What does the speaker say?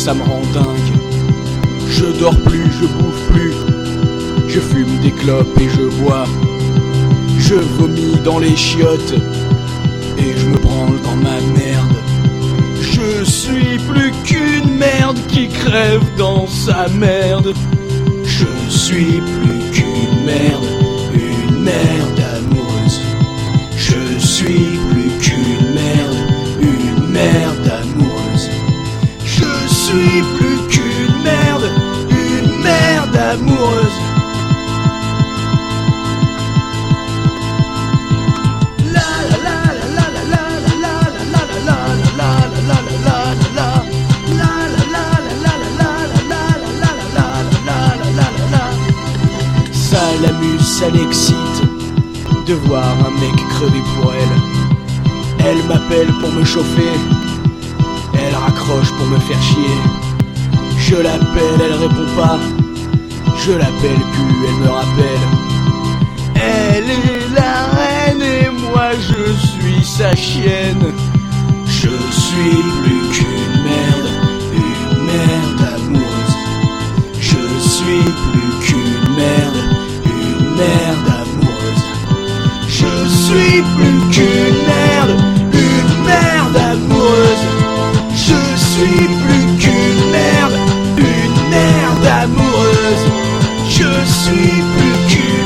ça me rend dingue. Je dors plus, je bouffe plus, je fume des clopes et je bois. Je vomis dans les chiottes et je me branle dans ma merde. Je suis plus qu'une merde qui crève dans sa merde. Je suis plus qu'une merde amoureuse. Je suis plus qu'une merde amoureuse. Je suis plus qu'une merde amoureuse. Ça l'amuse, ça l'excite de voir un mec crever pour elle. Elle m'appelle pour me chauffer, elle raccroche pour me faire chier. Je l'appelle, elle répond pas. Je l'appelle plus, elle me rappelle. Elle est la reine et moi je suis sa chienne. Je suis plus qu'une merde amoureuse. Je suis plus qu'une merde amoureuse. Je suis plus qu'une merde amoureuse. Je suis plus qu'une merde amoureuse. Je suis plus qu'une